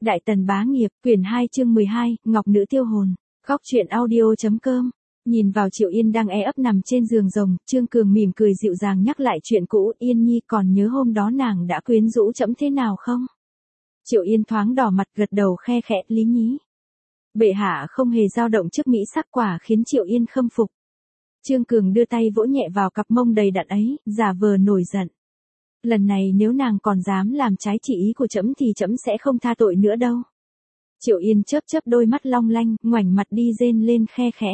Đại Tần Bá Nghiệp, quyển 2 chương 12, Ngọc Nữ Tiêu Hồn. Góc truyện audio.com. Nhìn vào Triệu Yên đang ấp nằm trên giường rồng, Trương Cường mỉm cười dịu dàng nhắc lại chuyện cũ. Yên Nhi còn nhớ hôm đó nàng đã quyến rũ trẫm thế nào không? Triệu Yên thoáng đỏ mặt gật đầu khe khẽ, lý nhí. Bệ hạ không hề dao động trước mỹ sắc quả khiến Triệu Yên khâm phục. Trương Cường đưa tay vỗ nhẹ vào cặp mông đầy đặn ấy, giả vờ nổi giận. Lần này nếu nàng còn dám làm trái chỉ ý của trẫm thì trẫm sẽ không tha tội nữa đâu. Triệu Yên chớp chớp đôi mắt long lanh, ngoảnh mặt đi rên lên khe khẽ.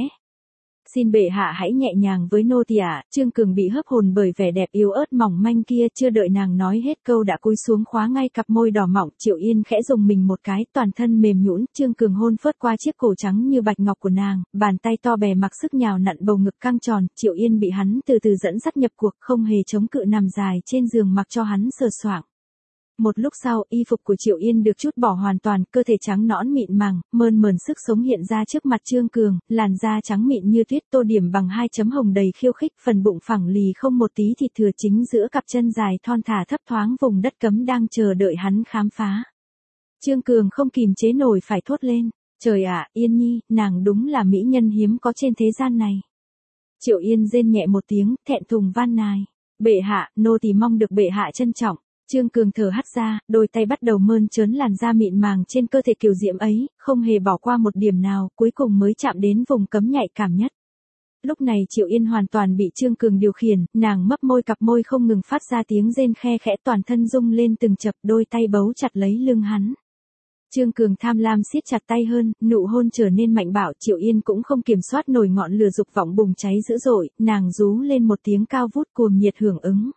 Xin bệ hạ hãy nhẹ nhàng với nô tỳ ạ. Trương Cường bị hấp hồn bởi vẻ đẹp yếu ớt mỏng manh kia, chưa đợi nàng nói hết câu đã cúi xuống khóa ngay cặp môi đỏ mọng. Triệu Yên khẽ rùng mình một cái, toàn thân mềm nhũn. Trương Cường hôn phớt qua chiếc cổ trắng như bạch ngọc của nàng, bàn tay to bè mặc sức nhào nặn bầu ngực căng tròn. Triệu Yên bị hắn từ từ dẫn dắt nhập cuộc, không hề chống cự nằm dài trên giường mặc cho hắn sờ soạng. Một lúc sau, y phục của Triệu Yên được trút bỏ hoàn toàn, cơ thể trắng nõn mịn màng, mơn mởn sức sống hiện ra trước mặt Trương Cường, làn da trắng mịn như tuyết tô điểm bằng 2 chấm hồng đầy khiêu khích, phần bụng phẳng lì không một tí thịt thừa chính giữa cặp chân dài thon thả thấp thoáng vùng đất cấm đang chờ đợi hắn khám phá. Trương Cường không kìm chế nổi phải thốt lên, trời ạ, Yên Nhi, nàng đúng là mỹ nhân hiếm có trên thế gian này. Triệu Yên rên nhẹ một tiếng, thẹn thùng van nài, bệ hạ, nô tỳ mong được bệ hạ trân trọng. Trương Cường thở hắt ra, đôi tay bắt đầu mơn trớn làn da mịn màng trên cơ thể kiều diễm ấy, không hề bỏ qua một điểm nào, cuối cùng mới chạm đến vùng cấm nhạy cảm nhất. Lúc này Triệu Yên hoàn toàn bị Trương Cường điều khiển, nàng mấp môi cặp môi không ngừng phát ra tiếng rên khe khẽ, toàn thân rung lên từng chập, đôi tay bấu chặt lấy lưng hắn. Trương Cường tham lam siết chặt tay hơn, nụ hôn trở nên mạnh bạo. Triệu Yên cũng không kiểm soát nổi ngọn lửa dục vọng bùng cháy dữ dội, nàng rú lên một tiếng cao vút cuồng nhiệt hưởng ứng.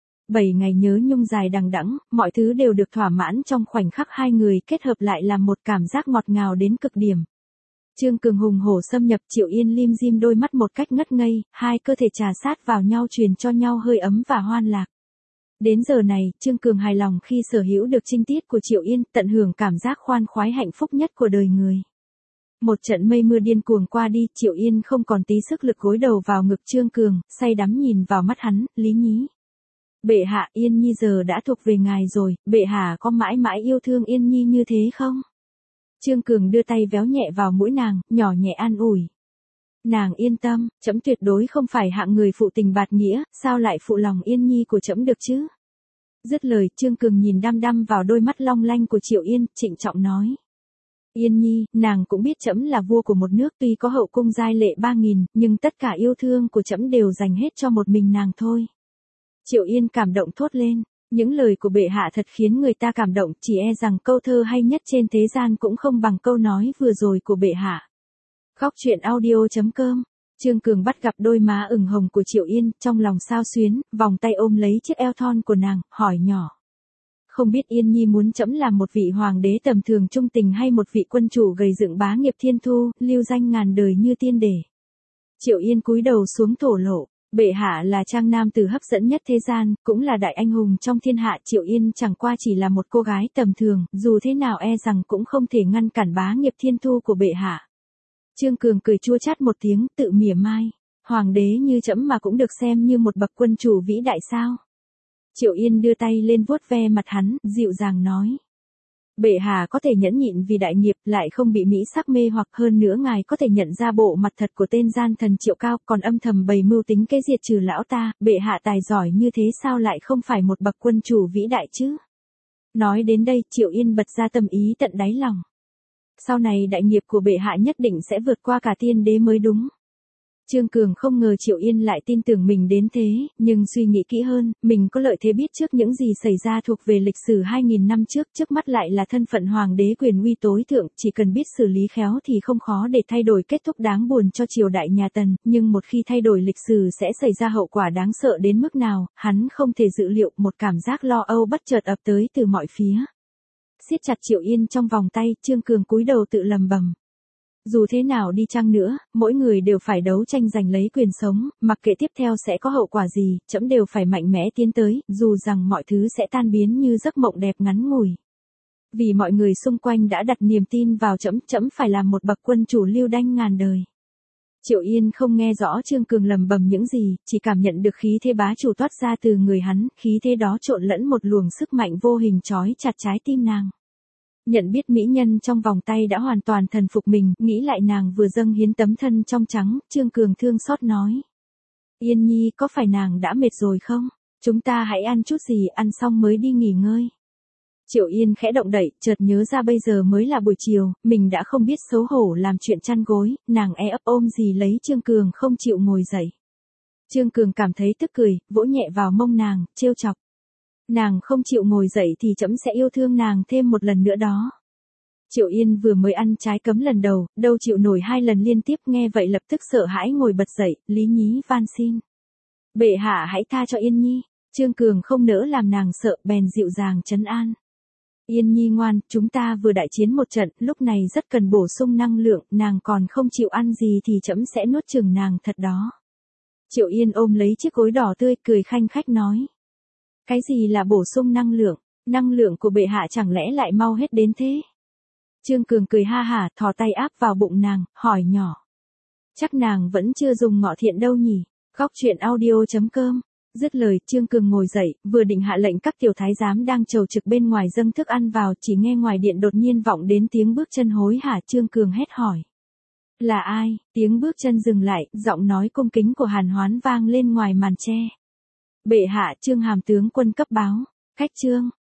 7 ngày nhớ nhung dài đằng đẵng, mọi thứ đều được thỏa mãn trong khoảnh khắc hai người kết hợp lại làm một cảm giác ngọt ngào đến cực điểm. Trương Cường hùng hổ xâm nhập, Triệu Yên lim dim đôi mắt một cách ngất ngây, hai cơ thể trà sát vào nhau truyền cho nhau hơi ấm và hoan lạc. Đến giờ này, Trương Cường hài lòng khi sở hữu được trinh tiết của Triệu Yên, tận hưởng cảm giác khoan khoái hạnh phúc nhất của đời người. Một trận mây mưa điên cuồng qua đi, Triệu Yên không còn tí sức lực gối đầu vào ngực Trương Cường, say đắm nhìn vào mắt hắn, lý nhí. Bệ hạ, Yên Nhi giờ đã thuộc về ngài rồi, bệ hạ có mãi mãi yêu thương Yên Nhi như thế không? Trương Cường đưa tay véo nhẹ vào mũi nàng, nhỏ nhẹ an ủi. Nàng yên tâm, trẫm tuyệt đối không phải hạng người phụ tình bạt nghĩa, sao lại phụ lòng Yên Nhi của trẫm được chứ? Dứt lời, Trương Cường nhìn đăm đăm vào đôi mắt long lanh của Triệu Yên, trịnh trọng nói. Yên Nhi, nàng cũng biết trẫm là vua của một nước, tuy có hậu cung giai lệ 3000, nhưng tất cả yêu thương của trẫm đều dành hết cho một mình nàng thôi. Triệu Yên cảm động thốt lên, những lời của bệ hạ thật khiến người ta cảm động, chỉ e rằng câu thơ hay nhất trên thế gian cũng không bằng câu nói vừa rồi của bệ hạ. Góc truyện audio.com. Trương Cường bắt gặp đôi má ửng hồng của Triệu Yên, trong lòng xao xuyến, vòng tay ôm lấy chiếc eo thon của nàng, hỏi nhỏ. Không biết Yên Nhi muốn trẫm làm một vị hoàng đế tầm thường trung tình hay một vị quân chủ gầy dựng bá nghiệp thiên thu, lưu danh ngàn đời như tiên đề. Triệu Yên cúi đầu xuống thổ lộ. Bệ hạ là trang nam tử hấp dẫn nhất thế gian, cũng là đại anh hùng trong thiên hạ. Triệu Yên chẳng qua chỉ là một cô gái tầm thường, dù thế nào e rằng cũng không thể ngăn cản bá nghiệp thiên thu của bệ hạ. Trương Cường cười chua chát một tiếng, tự mỉa mai. Hoàng đế như trẫm mà cũng được xem như một bậc quân chủ vĩ đại sao? Triệu Yên đưa tay lên vuốt ve mặt hắn, dịu dàng nói. Bệ hạ có thể nhẫn nhịn vì đại nghiệp, lại không bị mỹ sắc mê hoặc, hơn nữa ngài có thể nhận ra bộ mặt thật của tên gian thần Triệu Cao, còn âm thầm bày mưu tính kế diệt trừ lão ta. Bệ hạ tài giỏi như thế sao lại không phải một bậc quân chủ vĩ đại chứ? Nói đến đây, Triệu Yên bật ra tâm ý tận đáy lòng. Sau này đại nghiệp của bệ hạ nhất định sẽ vượt qua cả tiên đế mới đúng. Trương Cường không ngờ Triệu Yên lại tin tưởng mình đến thế, nhưng suy nghĩ kỹ hơn, mình có lợi thế biết trước những gì xảy ra thuộc về lịch sử 2000 năm trước mắt lại là thân phận hoàng đế quyền uy tối thượng, chỉ cần biết xử lý khéo thì không khó để thay đổi kết thúc đáng buồn cho triều đại nhà Tần, nhưng một khi thay đổi lịch sử sẽ xảy ra hậu quả đáng sợ đến mức nào, hắn không thể dự liệu. Một cảm giác lo âu bất chợt ập tới từ mọi phía. Siết chặt Triệu Yên trong vòng tay, Trương Cường cúi đầu tự lầm bầm. Dù thế nào đi chăng nữa, mỗi người đều phải đấu tranh giành lấy quyền sống, mặc kệ tiếp theo sẽ có hậu quả gì, trẫm đều phải mạnh mẽ tiến tới, dù rằng mọi thứ sẽ tan biến như giấc mộng đẹp ngắn ngủi. Vì mọi người xung quanh đã đặt niềm tin vào trẫm, trẫm phải làm một bậc quân chủ lưu đanh ngàn đời. Triệu Yên không nghe rõ Trương Cường lầm bầm những gì, chỉ cảm nhận được khí thế bá chủ toát ra từ người hắn, khí thế đó trộn lẫn một luồng sức mạnh vô hình trói chặt trái tim nàng. Nhận biết mỹ nhân trong vòng tay đã hoàn toàn thần phục mình, nghĩ lại nàng vừa dâng hiến tấm thân trong trắng, Trương Cường thương xót nói. Yên Nhi, có phải nàng đã mệt rồi không? Chúng ta hãy ăn chút gì, ăn xong mới đi nghỉ ngơi. Triệu Yên khẽ động đậy, chợt nhớ ra bây giờ mới là buổi chiều, mình đã không biết xấu hổ làm chuyện chăn gối, nàng e ấp ôm gì lấy Trương Cường không chịu ngồi dậy. Trương Cường cảm thấy tức cười, vỗ nhẹ vào mông nàng, trêu chọc. Nàng không chịu ngồi dậy thì trẫm sẽ yêu thương nàng thêm một lần nữa đó. Triệu Yên vừa mới ăn trái cấm lần đầu, đâu chịu nổi 2 lần liên tiếp, nghe vậy lập tức sợ hãi ngồi bật dậy, lý nhí van xin. Bệ hạ hãy tha cho Yên Nhi. Trương Cường không nỡ làm nàng sợ, bèn dịu dàng trấn an. Yên Nhi ngoan, chúng ta vừa đại chiến một trận, lúc này rất cần bổ sung năng lượng, nàng còn không chịu ăn gì thì trẫm sẽ nuốt chửng nàng thật đó. Triệu Yên ôm lấy chiếc gối đỏ tươi, cười khanh khách nói. Cái gì là bổ sung năng lượng của bệ hạ chẳng lẽ lại mau hết đến thế? Trương Cường cười ha hả, thò tay áp vào bụng nàng, hỏi nhỏ. Chắc nàng vẫn chưa dùng ngọ thiện đâu nhỉ? Góc truyện audio.com. Dứt lời, Trương Cường ngồi dậy, vừa định hạ lệnh các tiểu thái giám đang chầu trực bên ngoài dâng thức ăn vào, chỉ nghe ngoài điện đột nhiên vọng đến tiếng bước chân hối hả. Trương Cường hét hỏi. Là ai? Tiếng bước chân dừng lại, giọng nói cung kính của Hàn Hoán vang lên ngoài màn tre. Bệ hạ, Trương hàm tướng quân cấp báo. Khách Trương.